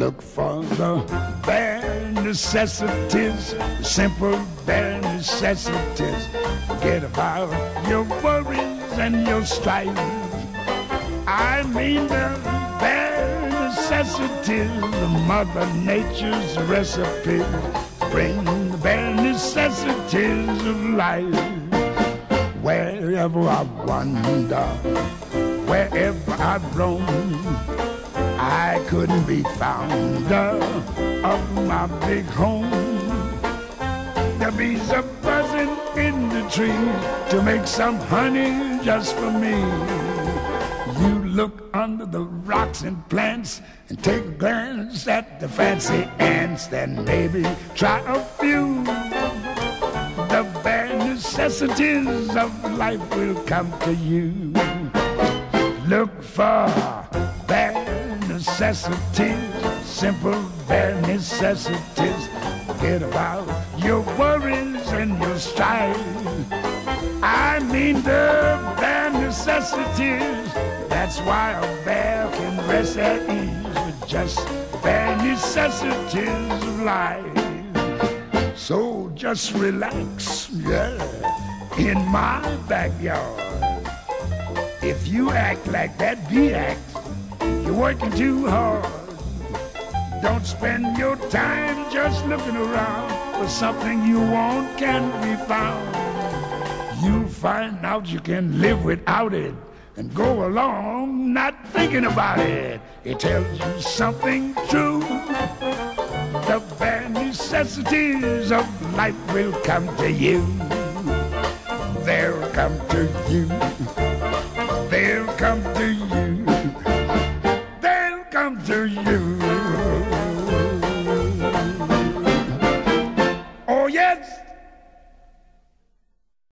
Look for the bare necessities, the simple bare necessities. Forget about your worries and your strife. I mean the bare necessities of Mother Nature's recipe. Bring the bare necessities of life. Wherever I wander, wherever I roam, I couldn't be founder of my big home. The bees are buzzing in the trees to make some honey just for me. You look under the rocks and plants and take a glance at the fancy ants, then maybe try a few. The bare necessities of life will come to you. Look for bare necessities, simple bare necessities. Forget about your worries and your strife. I mean the bare necessities. That's why a bear can rest at ease with just bare necessities of life. So just relax, yeah, in my backyard. If you act like that bee acts, you're working too hard. Don't spend your time just looking around for something you want can be found. You find out you can live without it and go along not thinking about it. It tells you something true. The bare necessities of life will come to you. They'll come to you.